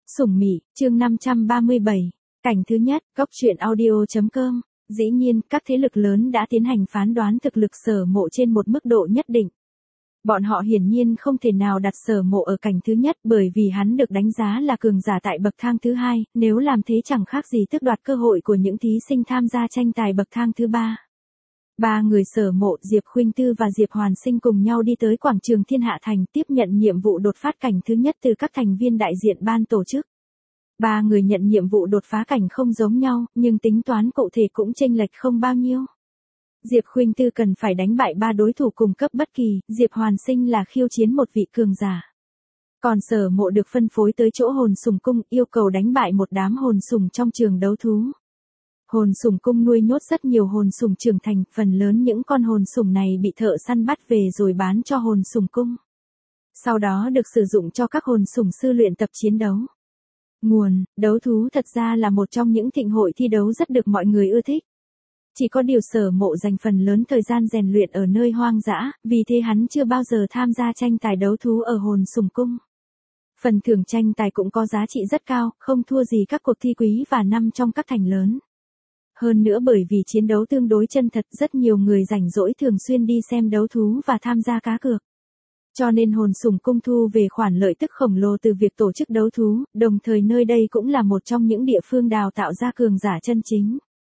Sủng Mị, chương 537. Cảnh thứ nhất, Cốc truyện audio.com. Dĩ nhiên, các thế lực lớn đã tiến hành phán đoán thực lực Sở Mộ trên một mức độ nhất định. Bọn họ hiển nhiên không thể nào đặt Sở Mộ ở cảnh thứ nhất bởi vì hắn được đánh giá là cường giả tại bậc thang thứ hai, nếu làm thế chẳng khác gì tước đoạt cơ hội của những thí sinh tham gia tranh tài bậc thang thứ ba. Ba người Sở Mộ, Diệp Khuynh Tư và Diệp Hoàn Sinh cùng nhau đi tới quảng trường Thiên Hạ Thành tiếp nhận nhiệm vụ đột phát cảnh thứ nhất từ các thành viên đại diện ban tổ chức. Ba người nhận nhiệm vụ đột phá cảnh không giống nhau, nhưng tính toán cụ thể cũng chênh lệch không bao nhiêu. Diệp Khuynh Tư cần phải đánh bại ba đối thủ cùng cấp bất kỳ, Diệp Hoàn Sinh là khiêu chiến một vị cường giả. Còn Sở Mộ được phân phối tới chỗ hồn sùng cung, yêu cầu đánh bại một đám hồn sùng trong trường đấu thú. Hồn sùng cung nuôi nhốt rất nhiều hồn sùng trưởng thành, phần lớn những con hồn sùng này bị thợ săn bắt về rồi bán cho hồn sùng cung. Sau đó được sử dụng cho các hồn sùng sư luyện tập chiến đấu. Nguồn, đấu thú thật ra là một trong những thịnh hội thi đấu rất được mọi người ưa thích. Chỉ có điều Sở Mộ dành phần lớn thời gian rèn luyện ở nơi hoang dã, vì thế hắn chưa bao giờ tham gia tranh tài đấu thú ở hồn sùng cung. Phần thưởng tranh tài cũng có giá trị rất cao, không thua gì các cuộc thi quý và năm trong các thành lớn. Hơn nữa bởi vì chiến đấu tương đối chân thật, rất nhiều người rảnh rỗi thường xuyên đi xem đấu thú và tham gia cá cược. Cho nên hồn sùng cung thu về khoản lợi tức khổng lồ từ việc tổ chức đấu thú, đồng thời nơi đây cũng là một trong những địa phương đào tạo ra cường giả chân chính.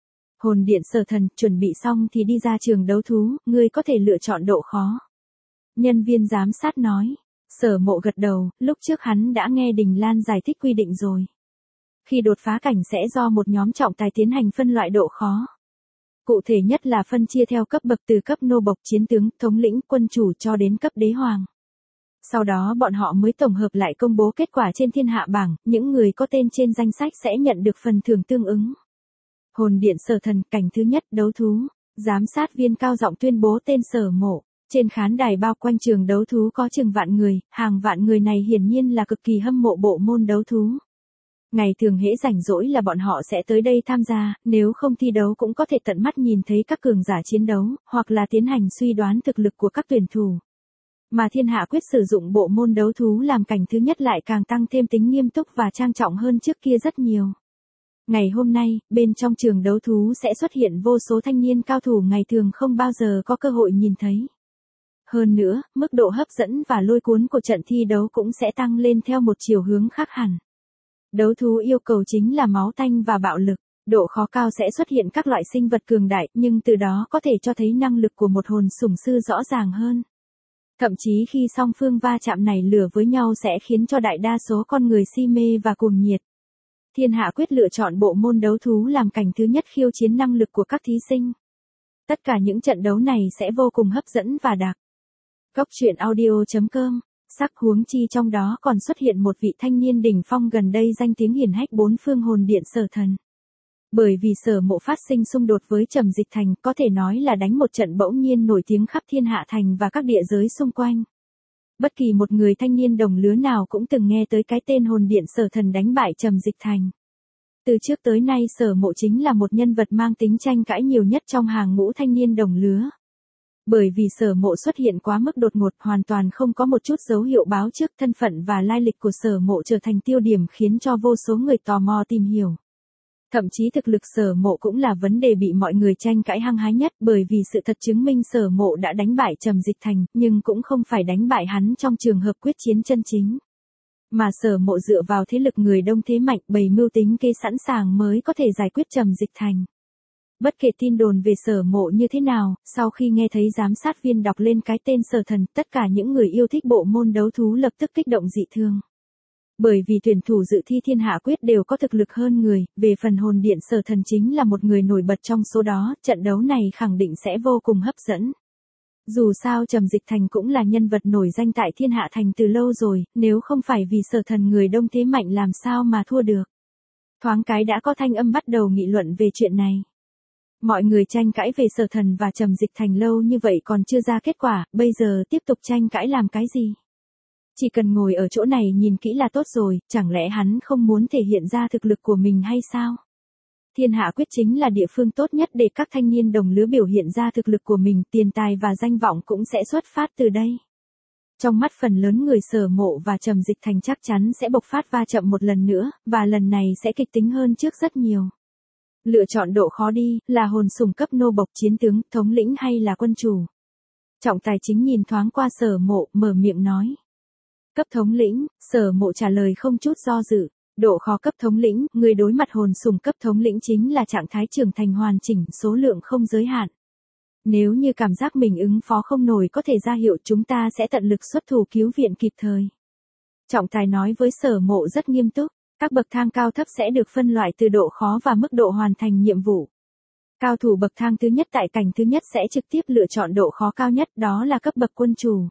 Hồn điện Sở Thần, chuẩn bị xong thì đi ra trường đấu thú, ngươi có thể lựa chọn độ khó. Nhân viên giám sát nói. Sở Mộ gật đầu, lúc trước hắn đã nghe Đình Lan giải thích quy định rồi. Khi đột phá cảnh sẽ do một nhóm trọng tài tiến hành phân loại độ khó. Cụ thể nhất là phân chia theo cấp bậc từ cấp nô bộc, chiến tướng, thống lĩnh, quân chủ cho đến cấp đế hoàng. Sau đó bọn họ mới tổng hợp lại công bố kết quả trên thiên hạ bảng, những người có tên trên danh sách sẽ nhận được phần thưởng tương ứng. Hồn điện Sở Thần, cảnh thứ nhất, đấu thú. Giám sát viên cao giọng tuyên bố tên Sở Mộ. Trên khán đài bao quanh trường đấu thú có chừng vạn người, hàng vạn người này hiển nhiên là cực kỳ hâm mộ bộ môn đấu thú. Ngày thường hễ rảnh rỗi là bọn họ sẽ tới đây tham gia, nếu không thi đấu cũng có thể tận mắt nhìn thấy các cường giả chiến đấu, hoặc là tiến hành suy đoán thực lực của các tuyển thủ. Mà Thiên Hạ Quyết sử dụng bộ môn đấu thú làm cảnh thứ nhất lại càng tăng thêm tính nghiêm túc và trang trọng hơn trước kia rất nhiều. Ngày hôm nay, bên trong trường đấu thú sẽ xuất hiện vô số thanh niên cao thủ ngày thường không bao giờ có cơ hội nhìn thấy. Hơn nữa, mức độ hấp dẫn và lôi cuốn của trận thi đấu cũng sẽ tăng lên theo một chiều hướng khác hẳn. Đấu thú yêu cầu chính là máu tanh và bạo lực, độ khó cao sẽ xuất hiện các loại sinh vật cường đại, nhưng từ đó có thể cho thấy năng lực của một hồn sủng sư rõ ràng hơn. Thậm chí khi song phương va chạm này lửa với nhau sẽ khiến cho đại đa số con người si mê và cuồng nhiệt. Thiên Hạ Quyết lựa chọn bộ môn đấu thú làm cảnh thứ nhất khiêu chiến năng lực của các thí sinh. Tất cả những trận đấu này sẽ vô cùng hấp dẫn và đặc. Cốc truyện audio.com. Sắc huống chi trong đó còn xuất hiện một vị thanh niên đỉnh phong gần đây danh tiếng hiển hách bốn phương hồn điện Sở Thần. Bởi vì Sở Mộ phát sinh xung đột với Trầm Dịch Thành, có thể nói là đánh một trận bỗng nhiên nổi tiếng khắp Thiên Hạ Thành và các địa giới xung quanh. Bất kỳ một người thanh niên đồng lứa nào cũng từng nghe tới cái tên hồn điện Sở Thần đánh bại Trầm Dịch Thành. Từ trước tới nay Sở Mộ chính là một nhân vật mang tính tranh cãi nhiều nhất trong hàng ngũ thanh niên đồng lứa. Bởi vì Sở Mộ xuất hiện quá mức đột ngột, hoàn toàn không có một chút dấu hiệu báo trước, thân phận và lai lịch của Sở Mộ trở thành tiêu điểm khiến cho vô số người tò mò tìm hiểu. Thậm chí thực lực Sở Mộ cũng là vấn đề bị mọi người tranh cãi hăng hái nhất, bởi vì sự thật chứng minh Sở Mộ đã đánh bại Trầm Dịch Thành, nhưng cũng không phải đánh bại hắn trong trường hợp quyết chiến chân chính. Mà Sở Mộ dựa vào thế lực người đông thế mạnh, bày mưu tính kế sẵn sàng mới có thể giải quyết Trầm Dịch Thành. Bất kể tin đồn về Sở Mộ như thế nào, sau khi nghe thấy giám sát viên đọc lên cái tên Sở Thần, tất cả những người yêu thích bộ môn đấu thú lập tức kích động dị thương. Bởi vì tuyển thủ dự thi Thiên Hạ Quyết đều có thực lực hơn người, về phần hồn điện Sở Thần chính là một người nổi bật trong số đó, trận đấu này khẳng định sẽ vô cùng hấp dẫn. Dù sao Trầm Dịch Thành cũng là nhân vật nổi danh tại Thiên Hạ Thành từ lâu rồi, nếu không phải vì Sở Thần người đông thế mạnh làm sao mà thua được. Thoáng cái đã có thanh âm bắt đầu nghị luận về chuyện này. Mọi người tranh cãi về Sở Thần và Trầm Dịch Thành lâu như vậy còn chưa ra kết quả, bây giờ tiếp tục tranh cãi làm cái gì? Chỉ cần ngồi ở chỗ này nhìn kỹ là tốt rồi, chẳng lẽ hắn không muốn thể hiện ra thực lực của mình hay sao? Thiên Hạ Quyết chính là địa phương tốt nhất để các thanh niên đồng lứa biểu hiện ra thực lực của mình, tiền tài và danh vọng cũng sẽ xuất phát từ đây. Trong mắt phần lớn người Sở Mộ và Trầm Dịch Thành chắc chắn sẽ bộc phát va chậm một lần nữa, và lần này sẽ kịch tính hơn trước rất nhiều. Lựa chọn độ khó đi, là hồn sủng cấp nô bộc chiến tướng, thống lĩnh hay là quân chủ. Trọng Tài Chính nhìn thoáng qua Sở Mộ, mở miệng nói. Cấp thống lĩnh, Sở Mộ trả lời không chút do dự. Độ khó cấp thống lĩnh, người đối mặt hồn sủng cấp thống lĩnh chính là trạng thái trưởng thành hoàn chỉnh, số lượng không giới hạn. Nếu như cảm giác mình ứng phó không nổi có thể ra hiệu chúng ta sẽ tận lực xuất thủ cứu viện kịp thời. Trọng Tài nói với Sở Mộ rất nghiêm túc, các bậc thang cao thấp sẽ được phân loại từ độ khó và mức độ hoàn thành nhiệm vụ. Cao thủ bậc thang thứ nhất tại cảnh thứ nhất sẽ trực tiếp lựa chọn độ khó cao nhất, đó là cấp bậc quân chủ.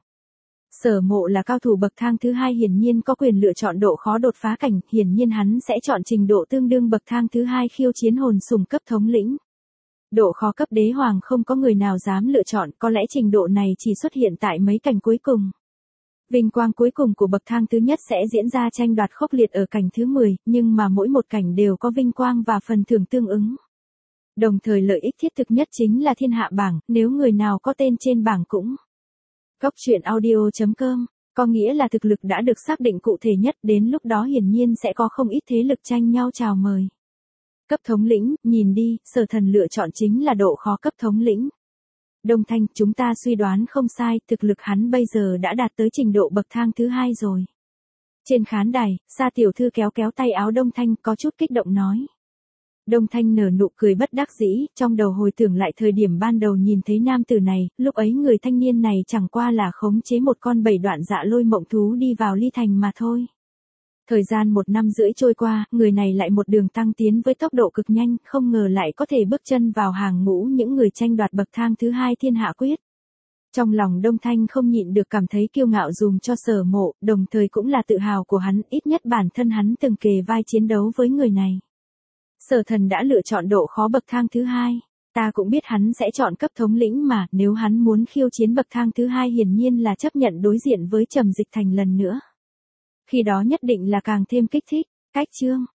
Sở Mộ là cao thủ bậc thang thứ hai hiển nhiên có quyền lựa chọn độ khó đột phá cảnh, hiển nhiên hắn sẽ chọn trình độ tương đương bậc thang thứ hai khiêu chiến hồn sủng cấp thống lĩnh. Độ khó cấp đế hoàng không có người nào dám lựa chọn, có lẽ trình độ này chỉ xuất hiện tại mấy cảnh cuối cùng. Vinh quang cuối cùng của bậc thang thứ nhất sẽ diễn ra tranh đoạt khốc liệt ở cảnh thứ 10, nhưng mà mỗi một cảnh đều có vinh quang và phần thưởng tương ứng. Đồng thời lợi ích thiết thực nhất chính là thiên hạ bảng, nếu người nào có tên trên bảng cũng. Góc truyện audio.com, có nghĩa là thực lực đã được xác định cụ thể nhất, đến lúc đó hiển nhiên sẽ có không ít thế lực tranh nhau chào mời. Cấp thống lĩnh, nhìn đi, Sở Thần lựa chọn chính là độ khó cấp thống lĩnh. Đông Thanh, chúng ta suy đoán không sai, thực lực hắn bây giờ đã đạt tới trình độ bậc thang thứ hai rồi. Trên khán đài, Sa tiểu thư kéo kéo tay áo Đông Thanh có chút kích động nói. Đông Thanh nở nụ cười bất đắc dĩ, trong đầu hồi tưởng lại thời điểm ban đầu nhìn thấy nam tử này, lúc ấy người thanh niên này chẳng qua là khống chế một con 7 đoạn dạ lôi mộng thú đi vào ly thành mà thôi. Thời gian 1 năm rưỡi trôi qua, người này lại một đường tăng tiến với tốc độ cực nhanh, không ngờ lại có thể bước chân vào hàng ngũ những người tranh đoạt bậc thang thứ hai thiên hạ quyết. Trong lòng Đông Thanh không nhịn được cảm thấy kiêu ngạo dùm cho Sở Mộ, đồng thời cũng là tự hào của hắn, ít nhất bản thân hắn từng kề vai chiến đấu với người này. Sở Thần đã lựa chọn độ khó bậc thang thứ hai, ta cũng biết hắn sẽ chọn cấp thống lĩnh mà, nếu hắn muốn khiêu chiến bậc thang thứ hai hiển nhiên là chấp nhận đối diện với Trầm Dịch Thành lần nữa. Khi đó nhất định là càng thêm kích thích. Cách chương